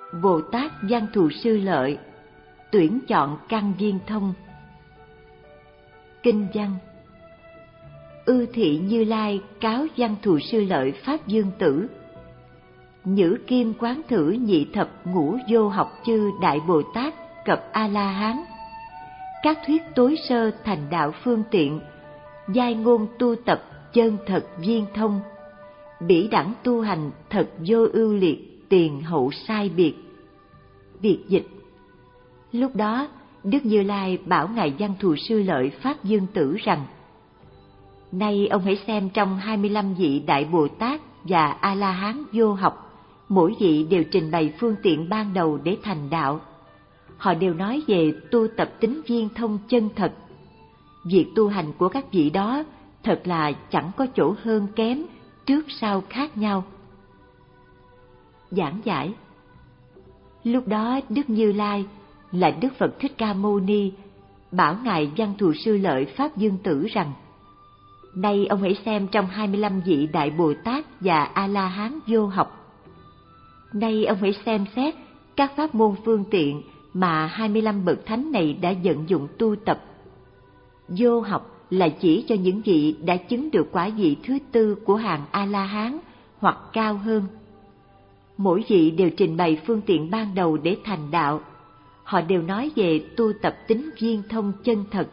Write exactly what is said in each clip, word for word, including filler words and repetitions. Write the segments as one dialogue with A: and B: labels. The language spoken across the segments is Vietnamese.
A: Bồ Tát Văn Thù Sư Lợi tuyển chọn căn viên thông. Kinh văn: Ư thị Như Lai cáo Văn Thù Sư Lợi Pháp Dương Tử: Nhữ kim quán thử nhị thập ngũ vô học chư Đại Bồ Tát cập A La Hán, các thuyết tối sơ thành đạo phương tiện, giai ngôn tu tập chân thật viên thông, bỉ đẳng tu hành thật vô ưu liệt, tiền hậu sai biệt. Biệt dịch: Lúc đó Đức Như Lai bảo ngài Văn Thù Sư Lợi Pháp Dương Tử rằng: Nay ông hãy xem trong hai mươi lăm vị Đại Bồ Tát và A La Hán vô học, mỗi vị đều trình bày phương tiện ban đầu để thành đạo. Họ đều nói về tu tập tính viên thông chân thật. Việc tu hành của các vị đó thật là chẳng có chỗ hơn kém, trước sau khác nhau. Giảng giải: Lúc đó Đức Như Lai là Đức Phật Thích Ca Mâu Ni bảo ngài Văn Thù Sư Lợi Pháp Dương Tử rằng: Nay ông hãy xem trong hai mươi lăm vị Đại Bồ Tát và A La Hán vô học. Nay ông hãy xem xét các pháp môn phương tiện mà hai mươi lăm bậc thánh này đã vận dụng tu tập. Vô học là chỉ cho những vị đã chứng được quả vị thứ tư của hàng A La Hán hoặc cao hơn. Mỗi vị đều trình bày phương tiện ban đầu để thành đạo. Họ đều nói về tu tập tính viên thông chân thật.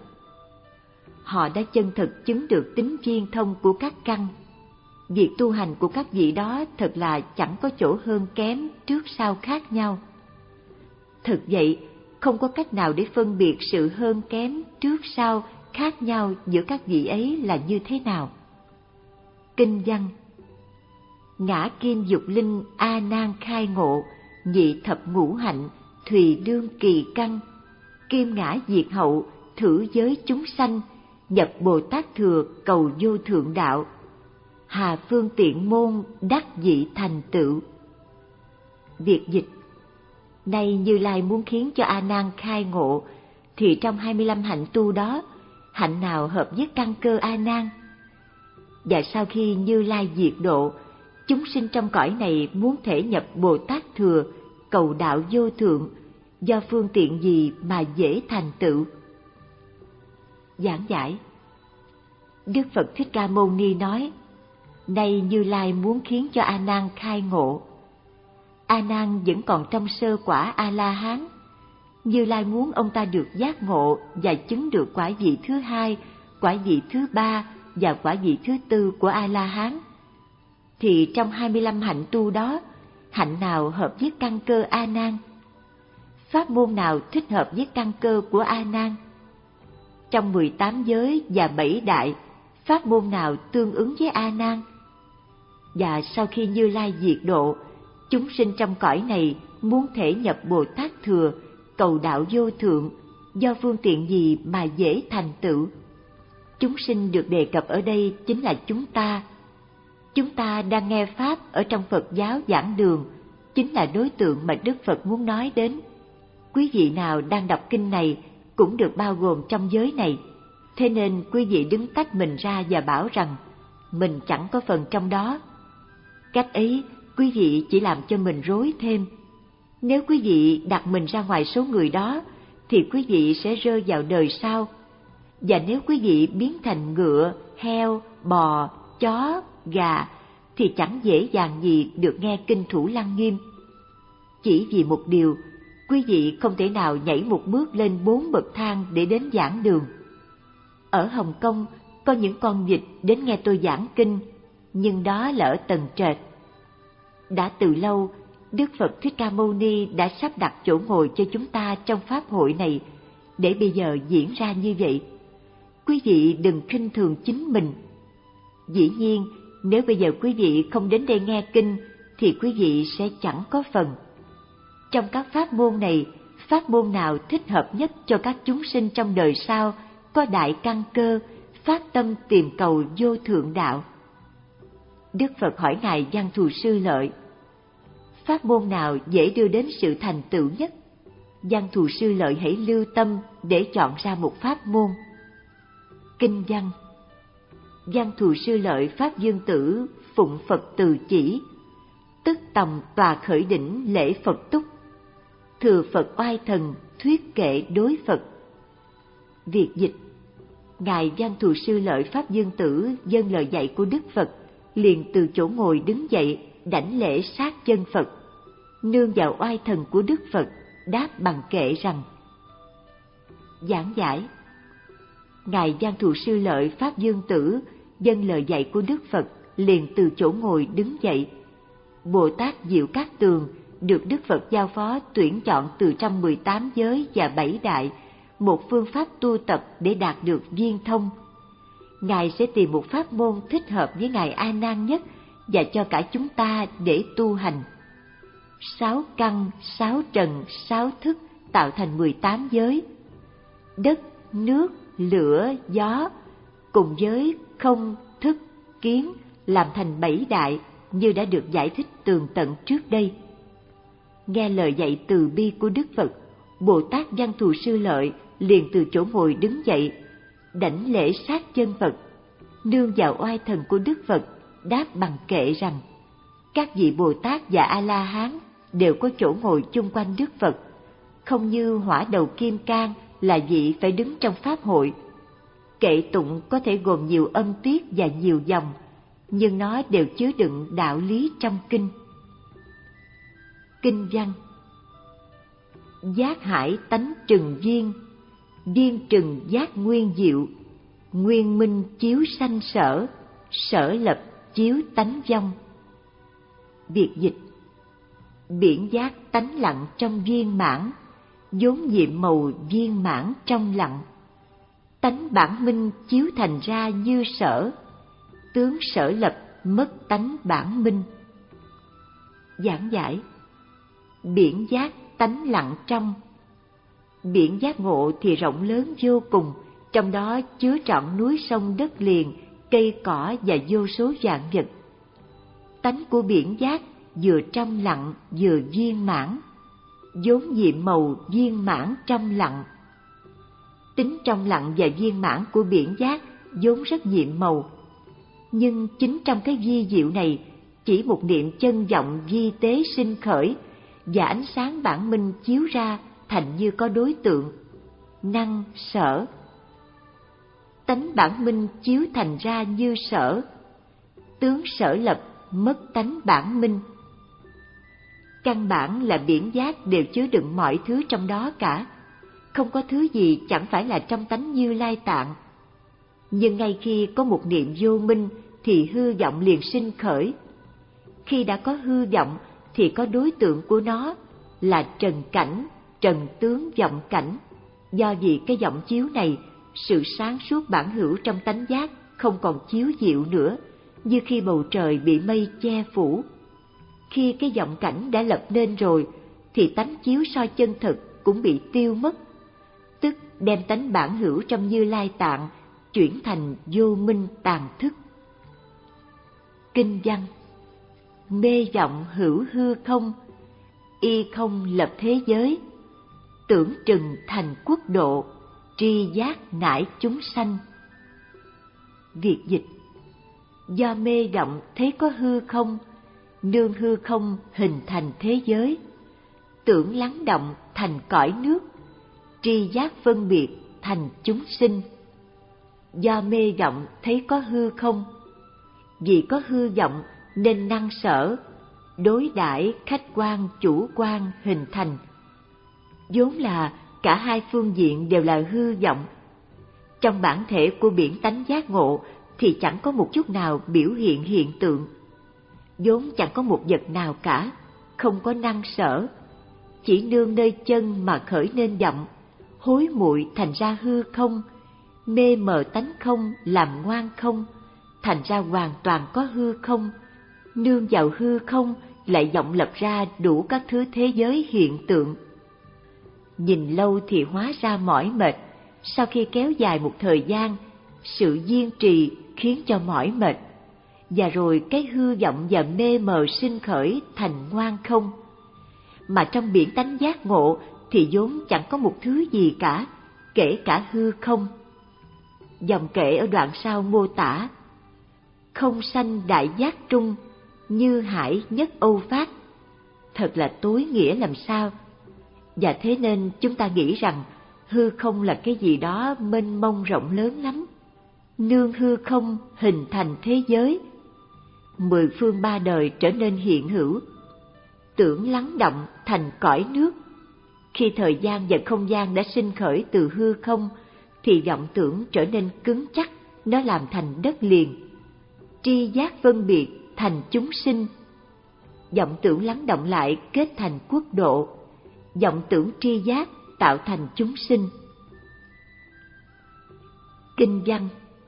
A: Họ đã chân thật chứng được tính viên thông của các căn. Việc tu hành của các vị đó thật là chẳng có chỗ hơn kém, trước sau khác nhau. Thực vậy, không có cách nào để phân biệt sự hơn kém, trước sau khác nhau giữa các vị ấy là như thế nào. Kinh văn: Ngã kim dục linh A Nan khai ngộ, nhị thập ngũ hạnh thùy đương kỳ căn, kim ngã diệt hậu thử giới chúng sanh, nhập Bồ Tát thừa cầu vô thượng đạo, hà phương tiện môn đắc dị thành tựu. Việt dịch: Nay Như Lai muốn khiến cho A Nan khai ngộ, thì trong hai mươi lăm hạnh tu đó, hạnh nào hợp với căn cơ A Nan? Và sau khi Như Lai diệt độ, chúng sinh trong cõi này muốn thể nhập Bồ Tát thừa cầu đạo vô thượng, do phương tiện gì mà dễ thành tựu? Giảng giải: Đức Phật Thích Ca Mâu Ni nói: Nay Như Lai muốn khiến cho A Nan khai ngộ. A Nan vẫn còn trong sơ quả A La Hán. Như Lai muốn ông ta được giác ngộ và chứng được quả vị thứ hai, quả vị thứ ba và quả vị thứ tư của A La Hán. Thì trong hai mươi lăm hạnh tu đó, hạnh nào hợp với căn cơ A Nan? Pháp môn nào thích hợp với căn cơ của A Nan? Trong mười tám giới và bảy đại, pháp môn nào tương ứng với A Nan? Và sau khi Như Lai diệt độ, chúng sinh trong cõi này muốn thể nhập Bồ Tát thừa cầu đạo vô thượng, do phương tiện gì mà dễ thành tựu? Chúng sinh được đề cập ở đây chính là chúng ta. Chúng ta đang nghe pháp ở trong Phật giáo giảng đường, chính là đối tượng mà Đức Phật muốn nói đến. Quý vị nào đang đọc kinh này cũng được bao gồm trong giới này. Thế nên quý vị đứng tách mình ra và bảo rằng mình chẳng có phần trong đó. Cách ấy, quý vị chỉ làm cho mình rối thêm. Nếu quý vị đặt mình ra ngoài số người đó, thì quý vị sẽ rơi vào đời sau. Và nếu quý vị biến thành ngựa, heo, bò, chó, gà, thì chẳng dễ dàng gì được nghe kinh Thủ Lăng Nghiêm. Chỉ vì một điều, quý vị không thể nào nhảy một bước lên bốn bậc thang để đến giảng đường. Ở Hồng Kông, có những con vịt đến nghe tôi giảng kinh, nhưng đó là ở tầng trệt. Đã từ lâu, Đức Phật Thích Ca Mâu Ni đã sắp đặt chỗ ngồi cho chúng ta trong pháp hội này, để bây giờ diễn ra như vậy. Quý vị đừng khinh thường chính mình. Dĩ nhiên, nếu bây giờ quý vị không đến đây nghe kinh, thì quý vị sẽ chẳng có phần. Trong các pháp môn này, pháp môn nào thích hợp nhất cho các chúng sinh trong đời sau, có đại căn cơ, phát tâm tìm cầu vô thượng đạo? Đức Phật hỏi ngài Văn Thù Sư Lợi: pháp môn nào dễ đưa đến sự thành tựu nhất? Văn Thù Sư Lợi hãy lưu tâm để chọn ra một pháp môn. Kinh văn: Văn Thù Sư Lợi Pháp Dương Tử phụng Phật từ chỉ, tức tầm tòa khởi đỉnh lễ Phật túc, thừa Phật oai thần, thuyết kệ đối Phật. Việt dịch: Ngài Văn Thù Sư Lợi Pháp Dương Tử dâng lời dạy của Đức Phật, liền từ chỗ ngồi đứng dậy, đảnh lễ sát chân Phật. Nương vào oai thần của Đức Phật, đáp bằng kệ rằng. Giảng giải: Ngài Văn Thù Sư Lợi Pháp Dương Tử dâng lời dạy của Đức Phật, liền từ chỗ ngồi đứng dậy. Bồ Tát Diệu Cát Tường được Đức Phật giao phó tuyển chọn từ trong mười tám giới và bảy đại, một phương pháp tu tập để đạt được viên thông. Ngài sẽ tìm một pháp môn thích hợp với Ngài A Nan nhất và cho cả chúng ta để tu hành. Sáu căn, sáu trần, sáu thức tạo thành mười tám giới. Đất, nước, lửa, gió cùng với không, thức, kiến làm thành bảy đại như đã được giải thích tường tận trước đây. Nghe lời dạy từ bi của Đức Phật, Bồ Tát Văn Thù Sư Lợi liền từ chỗ ngồi đứng dậy, đảnh lễ sát chân Phật, nương vào oai thần của Đức Phật, đáp bằng kệ rằng. Các vị Bồ Tát và A-la-hán đều có chỗ ngồi chung quanh Đức Phật, không như Hỏa Đầu Kim Cang là vị phải đứng trong pháp hội. Kệ tụng có thể gồm nhiều âm tiết và nhiều dòng, nhưng nó đều chứa đựng đạo lý trong kinh. Kinh văn: Giác hải tánh trừng viên, viên trừng giác nguyên diệu, nguyên minh chiếu sanh sở, sở lập chiếu tánh vong. Việt dịch: Biển giác tánh lặng trong viên mãn, vốn nhiệm màu viên mãn trong lặng. Tánh bản minh chiếu thành ra như sở, tướng sở lập mất tánh bản minh. Giảng giải: Biển giác tánh lặng trong. Biển giác ngộ thì rộng lớn vô cùng, trong đó chứa trọn núi sông đất liền, cây cỏ và vô số vạn vật. Tánh của biển giác vừa trong lặng vừa viên mãn, vốn nhiệm màu viên mãn trong lặng. Tính trong lặng và viên mãn của biển giác vốn rất nhiệm màu, nhưng chính trong cái vi diệu này, chỉ một niệm chân vọng vi tế sinh khởi, và ánh sáng bản minh chiếu ra thành như có đối tượng, năng sở. Tánh bản minh chiếu thành ra như sở, tướng sở lập mất tánh bản minh. Căn bản là biển giác đều chứa đựng mọi thứ trong đó cả, không có thứ gì chẳng phải là trong tánh Như Lai Tạng. Nhưng ngay khi có một niệm vô minh thì hư vọng liền sinh khởi. Khi đã có hư vọng thì có đối tượng của nó là trần cảnh, trần tướng vọng cảnh. Do vì cái vọng chiếu này, sự sáng suốt bản hữu trong tánh giác không còn chiếu diệu nữa, như khi bầu trời bị mây che phủ. Khi cái vọng cảnh đã lập nên rồi, thì tánh chiếu soi chân thực cũng bị tiêu mất, tức đem tánh bản hữu trong Như Lai Tạng chuyển thành vô minh tàn thức. Kinh văn: Mê vọng hữu hư không, y không lập thế giới, tưởng trừng thành quốc độ, tri giác nải chúng sanh. Việt dịch: Do mê vọng thấy có hư không, nương hư không hình thành thế giới, tưởng lắng động thành cõi nước, tri giác phân biệt thành chúng sinh. Do mê vọng thấy có hư không, vì có hư vọng nên năng sở, đối đãi khách quan chủ quan hình thành. Vốn là cả hai phương diện đều là hư vọng. Trong bản thể của biển tánh giác ngộ thì chẳng có một chút nào biểu hiện hiện tượng. Vốn chẳng có một vật nào cả, không có năng sở, chỉ nương nơi chân mà khởi nên vọng, hối muội thành ra hư không, mê mờ tánh không làm ngoan không, thành ra hoàn toàn có hư không, nương vào hư không lại vọng lập ra đủ các thứ thế giới hiện tượng. Nhìn lâu thì hóa ra mỏi mệt, sau khi kéo dài một thời gian, sự kiên trì khiến cho mỏi mệt, và rồi cái hư vọng và mê mờ sinh khởi thành ngoan không. Mà trong biển tánh giác ngộ thì vốn chẳng có một thứ gì cả, kể cả hư không. Dòng kệ ở đoạn sau mô tả: Không sanh đại giác trung, như hải nhất Âu phát. Thật là tối nghĩa làm sao. Và thế nên chúng ta nghĩ rằng hư không là cái gì đó mênh mông rộng lớn lắm. Nương hư không hình thành thế giới. Mười phương ba đời trở nên hiện hữu. Tưởng lắng động thành cõi nước. Khi thời gian và không gian đã sinh khởi từ hư không, thì vọng tưởng trở nên cứng chắc, nó làm thành đất liền. Tri giác phân biệt thành chúng sinh. Vọng tưởng lắng động lại kết thành quốc độ. Vọng tưởng tri giác tạo thành chúng sinh. Kinh văn: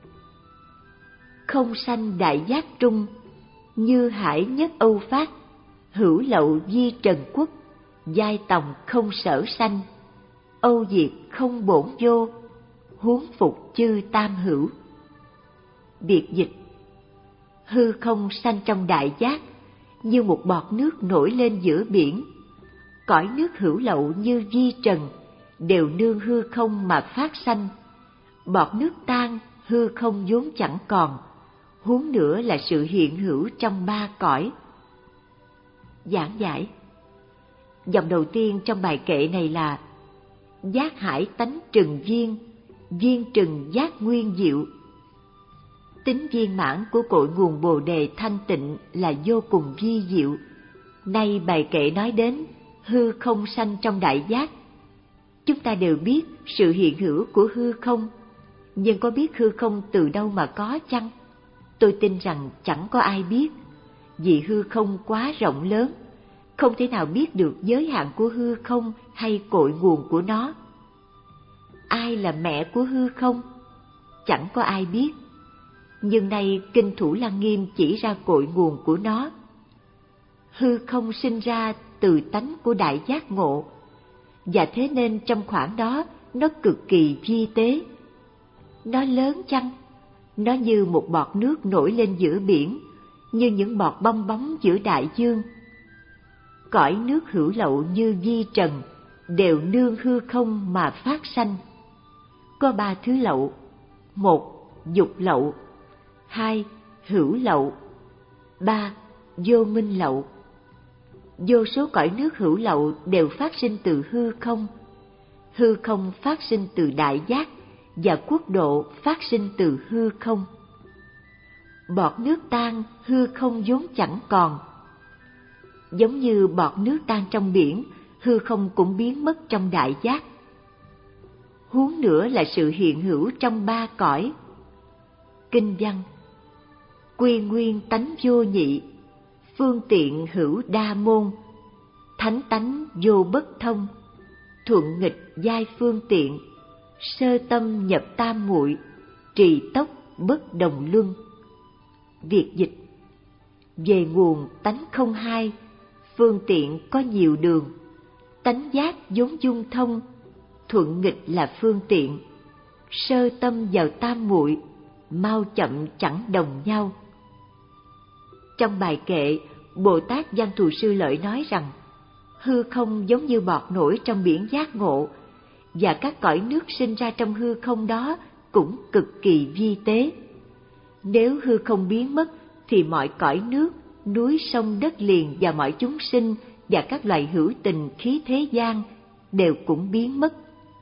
A: không sanh đại giác trung, như hải nhất Âu phát, hữu lậu di trần quốc, giai tòng không sở sanh, Âu diệt không bổn vô, huống phục chư tam hữu. Biệt dịch: hư không sanh trong đại giác, như một bọt nước nổi lên giữa biển. Cõi nước hữu lậu như di trần, đều nương hư không mà phát sanh. Bọt nước tan, hư không vốn chẳng còn, huống nữa là sự hiện hữu trong ba cõi. Giảng giải: dòng đầu tiên trong bài kệ này là: giác hải tánh trừng viên, viên trừng giác nguyên diệu. Tính viên mãn của cội nguồn Bồ đề thanh tịnh là vô cùng vi diệu. Nay bài kệ nói đến hư không sanh trong đại giác. Chúng ta đều biết sự hiện hữu của hư không, nhưng có biết hư không từ đâu mà có chăng? Tôi tin rằng chẳng có ai biết, vì hư không quá rộng lớn, không thể nào biết được giới hạn của hư không hay cội nguồn của nó. Ai là mẹ của hư không? Chẳng có ai biết. Nhưng nay Kinh Thủ Lăng Nghiêm chỉ ra cội nguồn của nó. Hư không sinh ra từ tánh của đại giác ngộ, và thế nên trong khoảng đó nó cực kỳ vi tế. Nó lớn chăng? Nó như một bọt nước nổi lên giữa biển, như những bọt bong bóng giữa đại dương. Cõi nước hữu lậu như vi trần, đều nương hư không mà phát sanh. Có ba thứ lậu: một, dục lậu; hai, hữu lậu; ba, vô minh lậu. Vô số cõi nước hữu lậu đều phát sinh từ hư không. Hư không phát sinh từ đại giác, và quốc độ phát sinh từ hư không. Bọt nước tan, hư không vốn chẳng còn. Giống như bọt nước tan trong biển, hư không cũng biến mất trong đại giác. Huống nữa là sự hiện hữu trong ba cõi. Kinh văn: quy nguyên tánh vô nhị, phương tiện hữu đa môn, thánh tánh vô bất thông, thuận nghịch giai phương tiện, sơ tâm nhập tam muội, trì tốc bất đồng luân. Việt dịch: về nguồn tánh không hai, phương tiện có nhiều đường, tánh giác vốn dung thông, thuận nghịch là phương tiện, sơ tâm vào tam muội, mau chậm chẳng đồng nhau. Trong bài kệ, Bồ Tát Văn Thù Sư Lợi nói rằng hư không giống như bọt nổi trong biển giác ngộ, và các cõi nước sinh ra trong hư không đó cũng cực kỳ vi tế. Nếu hư không biến mất thì mọi cõi nước, núi sông đất liền và mọi chúng sinh và các loài hữu tình khí thế gian đều cũng biến mất.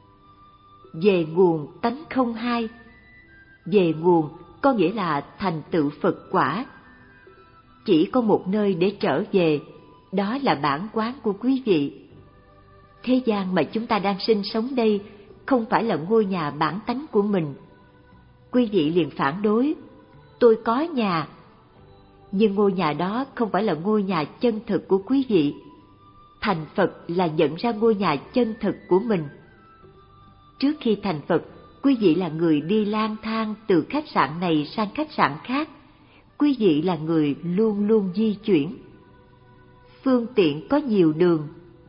A: Về nguồn tánh không hai. Về nguồn có nghĩa là thành tựu Phật quả. Chỉ có một nơi để trở về, đó là bản quán của quý vị. Thế gian mà chúng ta đang sinh sống đây không phải là ngôi nhà bản tánh của mình. Quý vị liền phản đối: tôi có nhà. Nhưng ngôi nhà đó không phải là ngôi nhà chân thực của quý vị. Thành Phật là nhận ra ngôi nhà chân thực của mình. Trước khi thành Phật, quý vị là người đi lang thang từ khách sạn này sang khách sạn khác. Quý vị là người luôn luôn di chuyển. Phương tiện có nhiều đường.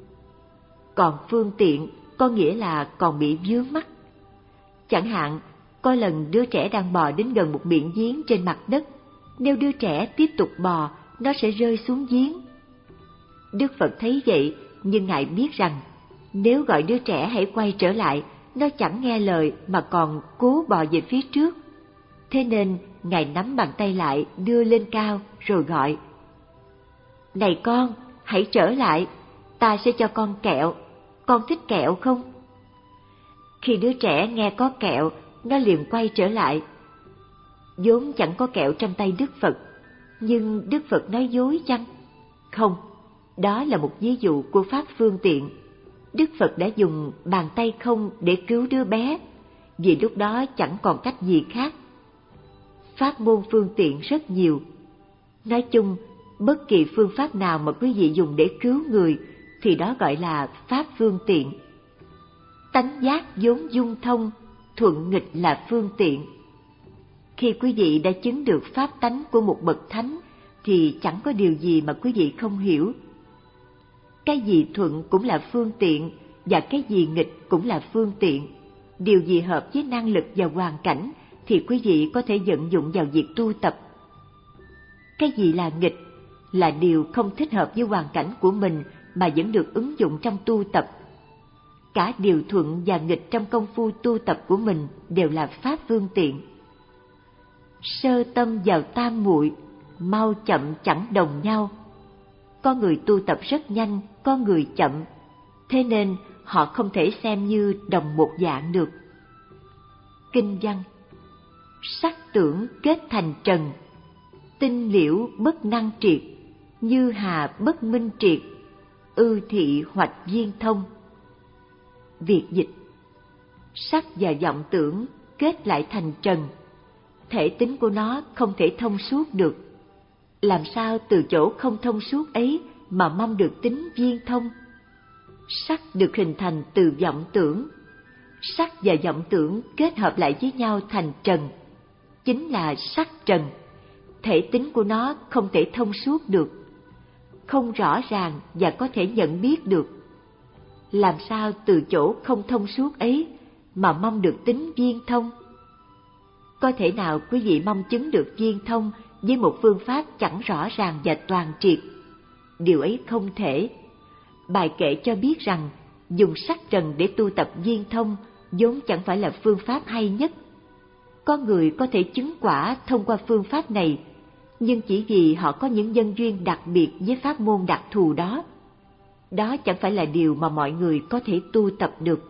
A: Còn phương tiện có nghĩa là còn bị vướng mắc. Chẳng hạn, có lần đứa trẻ đang bò đến gần một miệng giếng trên mặt đất. Nếu đứa trẻ tiếp tục bò, nó sẽ rơi xuống giếng. Đức Phật thấy vậy, nhưng Ngài biết rằng nếu gọi đứa trẻ hãy quay trở lại, nó chẳng nghe lời mà còn cố bò về phía trước. Thế nên Ngài nắm bàn tay lại đưa lên cao rồi gọi: này con, hãy trở lại, ta sẽ cho con kẹo. con thích kẹo không? Khi đứa trẻ nghe có kẹo, nó liền quay trở lại. Vốn chẳng có kẹo trong tay Đức Phật, nhưng Đức Phật nói dối chăng? Không, đó là một ví dụ của pháp phương tiện. Đức Phật đã dùng bàn tay không để cứu đứa bé, vì lúc đó chẳng còn cách gì khác. Pháp môn phương tiện rất nhiều. Nói chung, bất kỳ phương pháp nào mà quý vị dùng để cứu người thì đó gọi là pháp phương tiện. Tánh giác vốn dung thông, thuận nghịch là phương tiện. Khi quý vị đã chứng được pháp tánh của một bậc thánh thì chẳng có điều gì mà quý vị không hiểu. Cái gì thuận cũng là phương tiện, và cái gì nghịch cũng là phương tiện. Điều gì hợp với năng lực và hoàn cảnh thì quý vị có thể vận dụng vào việc tu tập. Cái gì là nghịch là điều không thích hợp với hoàn cảnh của mình mà vẫn được ứng dụng trong tu tập. Cả điều thuận và nghịch trong công phu tu tập của mình đều là pháp phương tiện. Sơ tâm vào tam muội, mau chậm chẳng đồng nhau. Có người tu tập rất nhanh, có người chậm, thế nên họ không thể xem như đồng một dạng được. Kinh văn: sắc tưởng kết thành trần, tinh liễu bất năng triệt, như hà bất minh triệt, ư thị hoạch viên thông. Việt dịch: sắc và vọng tưởng kết lại thành trần, thể tính của nó không thể thông suốt được. Làm sao từ chỗ không thông suốt ấy mà mong được tính viên thông? Sắc được hình thành từ vọng tưởng. Sắc và vọng tưởng kết hợp lại với nhau thành trần, chính là sắc trần. Thể tính của nó không thể thông suốt được, không rõ ràng và có thể nhận biết được. Làm sao từ chỗ không thông suốt ấy mà mong được tính viên thông? Có thể nào quý vị mong chứng được viên thông với một phương pháp chẳng rõ ràng và toàn triệt? Điều ấy không thể. Bài kệ cho biết rằng dùng sắc trần để tu tập viên thông vốn chẳng phải là phương pháp hay nhất. Có người có thể chứng quả thông qua phương pháp này, nhưng chỉ vì họ có những nhân duyên đặc biệt với pháp môn đặc thù đó. Đó chẳng phải là điều mà mọi người có thể tu tập được.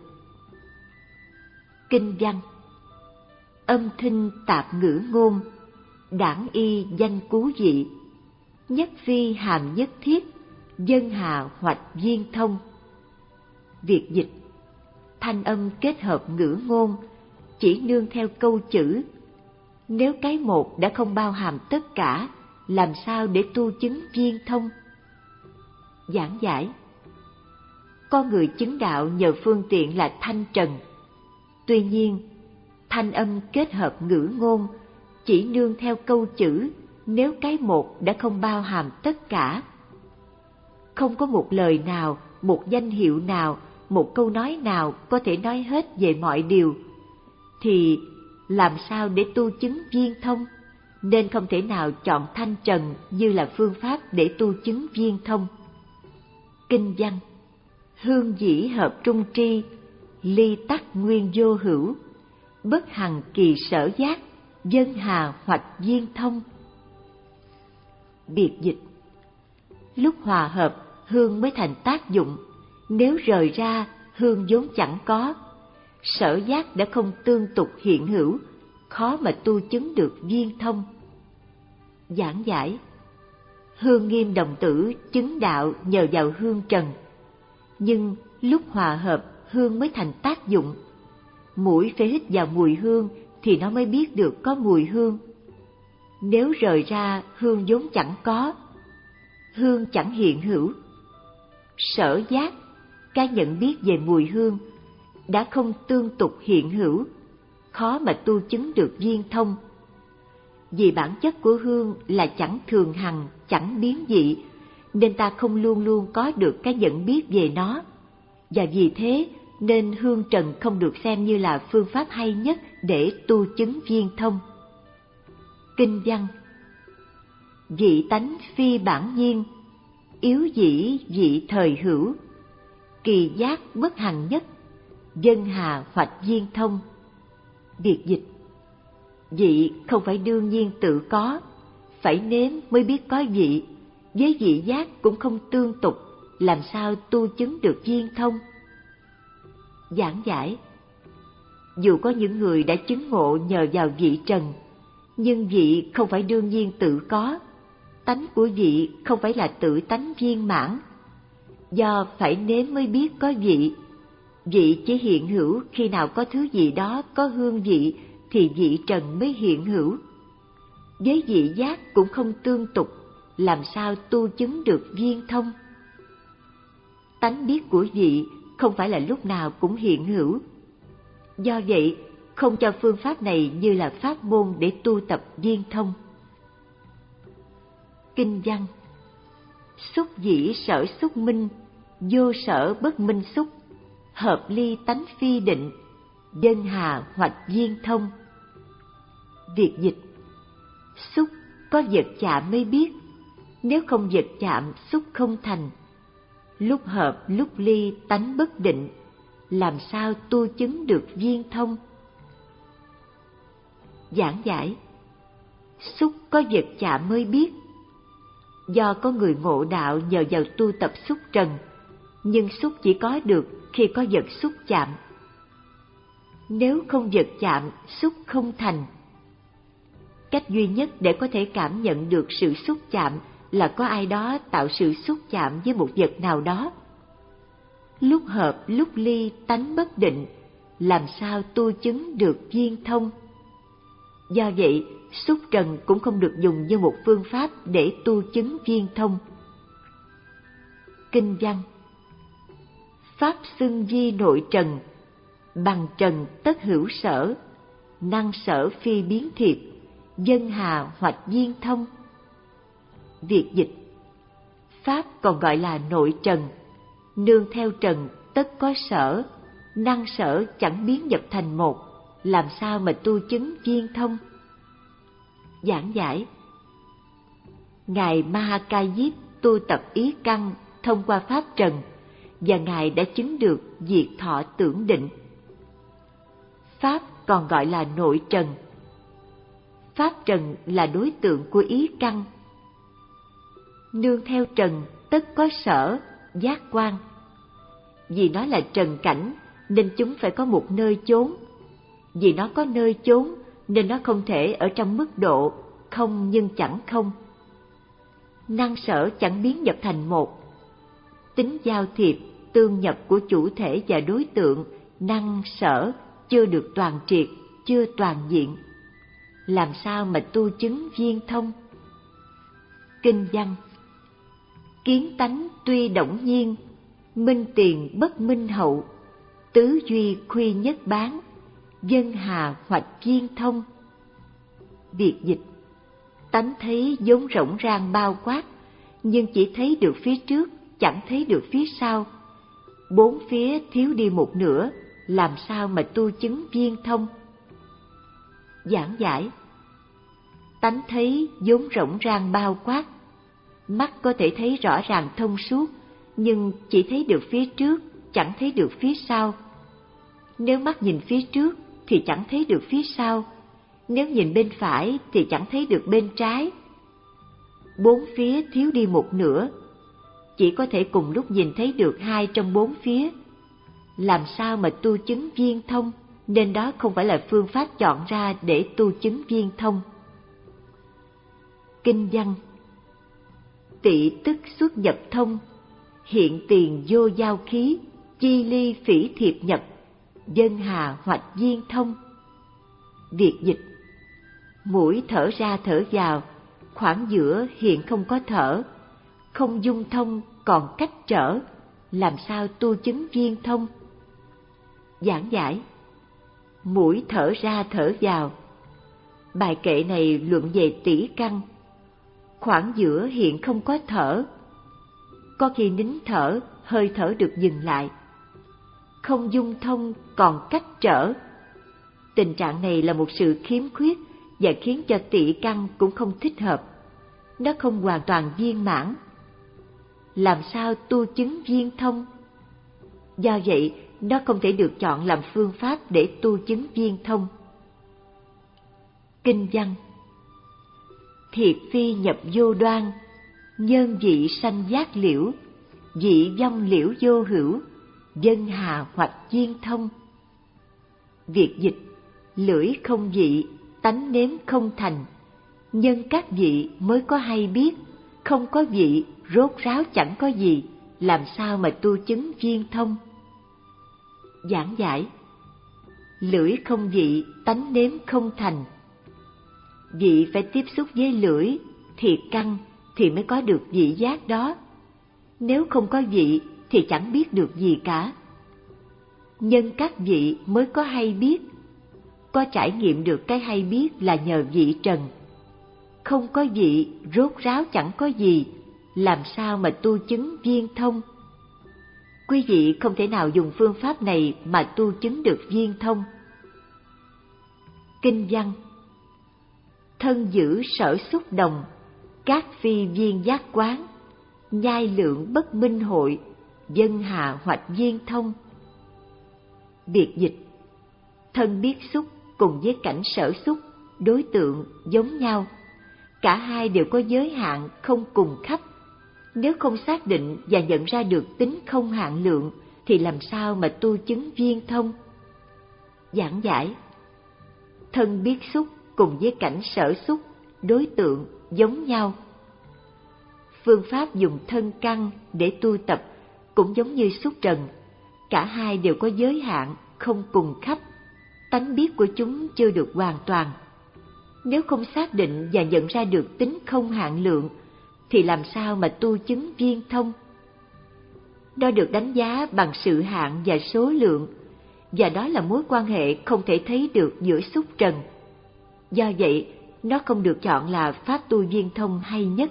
A: Kinh văn: âm thinh tạp ngữ ngôn, đảng y danh cú dị, nhất phi hàm nhất thiết, dân hà hoạch viên thông. Việt dịch: thanh âm kết hợp ngữ ngôn, chỉ nương theo câu chữ. Nếu cái một đã không bao hàm tất cả, làm sao để tu chứng viên thông? Giảng giải: con người chứng đạo nhờ phương tiện là thanh trần. Tuy nhiên, thanh âm kết hợp ngữ ngôn, chỉ nương theo câu chữ, nếu cái một đã không bao hàm tất cả. Không có một lời nào, một danh hiệu nào, một câu nói nào có thể nói hết về mọi điều, thì làm sao để tu chứng viên thông? Nên không thể nào chọn thanh trần như là phương pháp để tu chứng viên thông. Kinh văn: hương dĩ hợp trung tri, ly tắc nguyên vô hữu, bất hằng kỳ sở giác, dân hà hoạch viên thông. Biệt dịch: lúc hòa hợp, hương mới thành tác dụng. Nếu rời ra, hương vốn chẳng có. Sở giác đã không tương tục hiện hữu, khó mà tu chứng được viên thông. Giảng giải: hương nghiêm đồng tử chứng đạo nhờ vào hương trần, nhưng lúc hòa hợp, hương mới thành tác dụng. Mũi phải hít vào mùi hương thì nó mới biết được có mùi hương. Nếu rời ra, hương vốn chẳng có, hương chẳng hiện hữu. Sở giác, cái nhận biết về mùi hương, đã không tương tục hiện hữu, khó mà tu chứng được viên thông. Vì bản chất của hương là chẳng thường hằng, chẳng biến dị, nên ta không luôn luôn có được cái nhận biết về nó. Và vì thế nên hương trần không được xem như là phương pháp hay nhất để tu chứng viên thông. Kinh văn: dị tánh phi bản nhiên, yếu dĩ dị thời hữu, kỳ giác bất hằng nhất, dân hà hoạch viên thông. Biệt dịch: dị không phải đương nhiên tự có, phải nếm mới biết có dị. Với dị giác cũng không tương tục, làm sao tu chứng được viên thông? Giảng giải: dù có những người đã chứng ngộ nhờ vào vị trần, nhưng vị không phải đương nhiên tự có. Tánh của vị không phải là tự tánh viên mãn. Do phải nếm mới biết có vị. Vị chỉ hiện hữu khi nào có thứ gì đó có hương vị thì vị trần mới hiện hữu. Với vị giác cũng không tương tục, làm sao tu chứng được viên thông? Tánh biết của vị không phải là lúc nào cũng hiện hữu. Do vậy, không cho phương pháp này như là pháp môn để tu tập viên thông. Kinh văn: xúc dĩ sở xúc minh, vô sở bất minh xúc, hợp ly tánh phi định, dân hà hoạch viên thông. Việc dịch: xúc có vật chạm mới biết, nếu không vật chạm xúc không thành. Lúc hợp lúc ly tánh bất định, làm sao tu chứng được viên thông? Giảng giải: xúc có vật chạm mới biết. Do có người ngộ đạo nhờ vào tu tập xúc trần, nhưng xúc chỉ có được khi có vật xúc chạm. Nếu không vật chạm, xúc không thành. Cách duy nhất để có thể cảm nhận được sự xúc chạm là có ai đó tạo sự xúc chạm với một vật nào đó. Lúc hợp lúc ly tánh bất định, làm sao tu chứng được viên thông? Do vậy, xúc trần cũng không được dùng như một phương pháp để tu chứng viên thông. Kinh văn: pháp xưng di nội trần, bằng trần tất hữu sở, năng sở phi biến thiệp, dân hà hoạch viên thông. Việc dịch: pháp còn gọi là nội trần, nương theo trần tất có sở, năng sở chẳng biến nhập thành một, làm sao mà tu chứng viên thông? Giảng giải: Ngài Mahakayip tu tập ý căn thông qua pháp trần, và Ngài đã chứng được diệt thọ tưởng định. Pháp còn gọi là nội trần. Pháp trần là đối tượng của ý căn. Nương theo trần tất có sở, giác quan. Vì nó là trần cảnh nên chúng phải có một nơi chốn. Vì nó có nơi chốn nên nó không thể ở trong mức độ không nhưng chẳng không. Năng sở chẳng biến nhập thành một. Tính giao thiệp, tương nhập của chủ thể và đối tượng, năng sở chưa được toàn triệt, chưa toàn diện. Làm sao mà tu chứng viên thông? Kinh văn: kiến tánh tuy động nhiên, minh tiền bất minh hậu, tứ duy khuy nhất bán, dân hà hoạch viên thông. Việc dịch: tánh thấy vốn rộng ràng bao quát, nhưng chỉ thấy được phía trước, chẳng thấy được phía sau. Bốn phía thiếu đi một nửa, làm sao mà tu chứng viên thông? Giảng giải: tánh thấy vốn rộng ràng bao quát, mắt có thể thấy rõ ràng thông suốt, nhưng chỉ thấy được phía trước, chẳng thấy được phía sau. Nếu mắt nhìn phía trước thì chẳng thấy được phía sau, nếu nhìn bên phải thì chẳng thấy được bên trái. Bốn phía thiếu đi một nửa, chỉ có thể cùng lúc nhìn thấy được hai trong bốn phía. Làm sao mà tu chứng viên thông? Nên đó không phải là phương pháp chọn ra để tu chứng viên thông. Kinh văn: tị tức xuất nhập thông, hiện tiền vô giao khí, chi ly phỉ thiệp nhập, dân hà hoạch viên thông. Việc dịch: mũi thở ra thở vào, khoảng giữa hiện không có thở, không dung thông còn cách trở, làm sao tu chứng viên thông? Giảng giải: mũi thở ra thở vào. Bài kệ này luận về tỷ căn. Khoảng giữa hiện không có thở. Có khi nín thở, hơi thở được dừng lại. Không dung thông còn cách trở. Tình trạng này là một sự khiếm khuyết và khiến cho tỵ căn cũng không thích hợp. Nó không hoàn toàn viên mãn. Làm sao tu chứng viên thông? Do vậy, nó không thể được chọn làm phương pháp để tu chứng viên thông. Kinh văn: thiệt phi nhập vô đoan, nhân vị sanh giác liễu, vị vong liễu vô hữu, dân hà hoặc viên thông. Việc dịch: lưỡi không vị, tánh nếm không thành. Nhân các vị mới có hay biết, không có vị, rốt ráo chẳng có gì, làm sao mà tu chứng viên thông. Giảng giải: lưỡi không vị, tánh nếm không thành. Vị phải tiếp xúc với lưỡi, thì căn, thì mới có được vị giác đó. Nếu không có vị thì chẳng biết được gì cả. Nhân các vị mới có hay biết. Có trải nghiệm được cái hay biết là nhờ vị trần. Không có vị, rốt ráo chẳng có gì, làm sao mà tu chứng viên thông. Quý vị không thể nào dùng phương pháp này mà tu chứng được viên thông. Kinh văn: thân giữ sở xúc đồng, các phi viên giác quán, nhai lượng bất minh hội, dân hà hoạch viên thông. Biệt dịch: thân biết xúc cùng với cảnh sở xúc, đối tượng giống nhau, cả hai đều có giới hạn không cùng khắp. Nếu không xác định và nhận ra được tính không hạn lượng thì làm sao mà tu chứng viên thông. Giảng giải: thân biết xúc cùng với cảnh sở xúc, đối tượng giống nhau. Phương pháp dùng thân căn để tu tập cũng giống như xúc trần, cả hai đều có giới hạn không cùng khắp, tánh biết của chúng chưa được hoàn toàn. Nếu không xác định và nhận ra được tính không hạn lượng thì làm sao mà tu chứng viên thông. Nó được đánh giá bằng sự hạn và số lượng, và đó là mối quan hệ không thể thấy được giữa xúc trần. Do vậy, nó không được chọn là pháp tu viên thông hay nhất.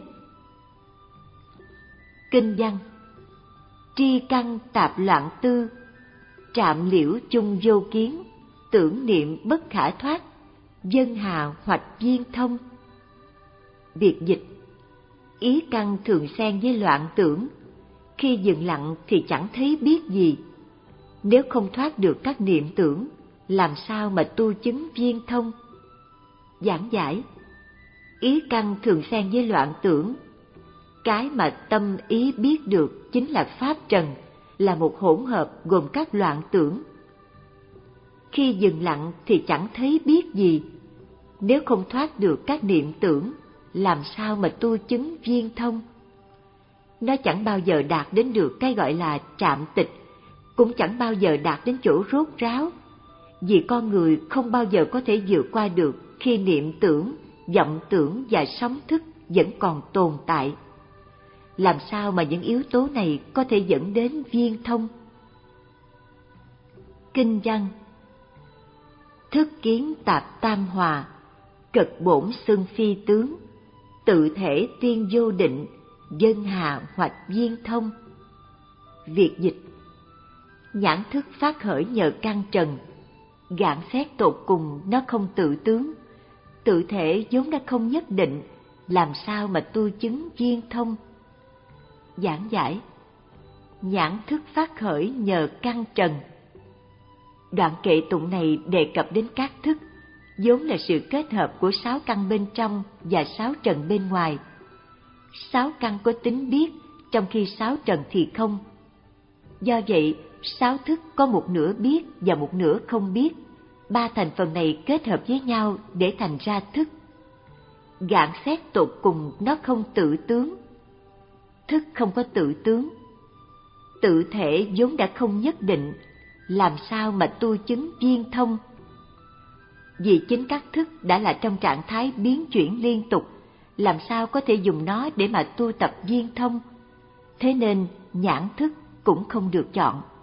A: Kinh văn: tri căn tạp loạn tư, trạm liễu chung vô kiến, tưởng niệm bất khả thoát, dân hà hoạch viên thông. Biệt dịch: ý căn thường xen với loạn tưởng, khi dừng lặng thì chẳng thấy biết gì. Nếu không thoát được các niệm tưởng, làm sao mà tu chứng viên thông. Giảng giải: ý căn thường xen với loạn tưởng, cái mà tâm ý biết được chính là pháp trần, là một hỗn hợp gồm các loạn tưởng. Khi dừng lặng thì chẳng thấy biết gì. Nếu không thoát được các niệm tưởng, làm sao mà tu chứng viên thông. Nó chẳng bao giờ đạt đến được cái gọi là trạm tịch, cũng chẳng bao giờ đạt đến chỗ rốt ráo, vì con người không bao giờ có thể vượt qua được khi niệm tưởng, vọng tưởng và sóng thức vẫn còn tồn tại. Làm sao mà những yếu tố này có thể dẫn đến viên thông. Kinh văn: thức kiến tạp tam hòa, cực bổn xưng phi tướng, tự thể tiên vô định, dân hà hoạch viên thông. Việc dịch: nhãn thức phát khởi nhờ căn trần, gạn xét tột cùng nó không tự tướng, tự thể vốn đã không nhất định, làm sao mà tu chứng viên thông. Giảng giải: nhãn thức phát khởi nhờ căn trần. Đoạn kệ tụng này đề cập đến các thức, vốn là sự kết hợp của sáu căn bên trong và sáu trần bên ngoài. Sáu căn có tính biết, trong khi sáu trần thì không. Do vậy, sáu thức có một nửa biết và một nửa không biết. Ba thành phần này kết hợp với nhau để thành ra thức. Gạn xét tột cùng nó không tự tướng. Thức không có tự tướng. Tự thể vốn đã không nhất định, làm sao mà tu chứng viên thông. Vì chính các thức đã là trong trạng thái biến chuyển liên tục, làm sao có thể dùng nó để mà tu tập viên thông. Thế nên nhãn thức cũng không được chọn.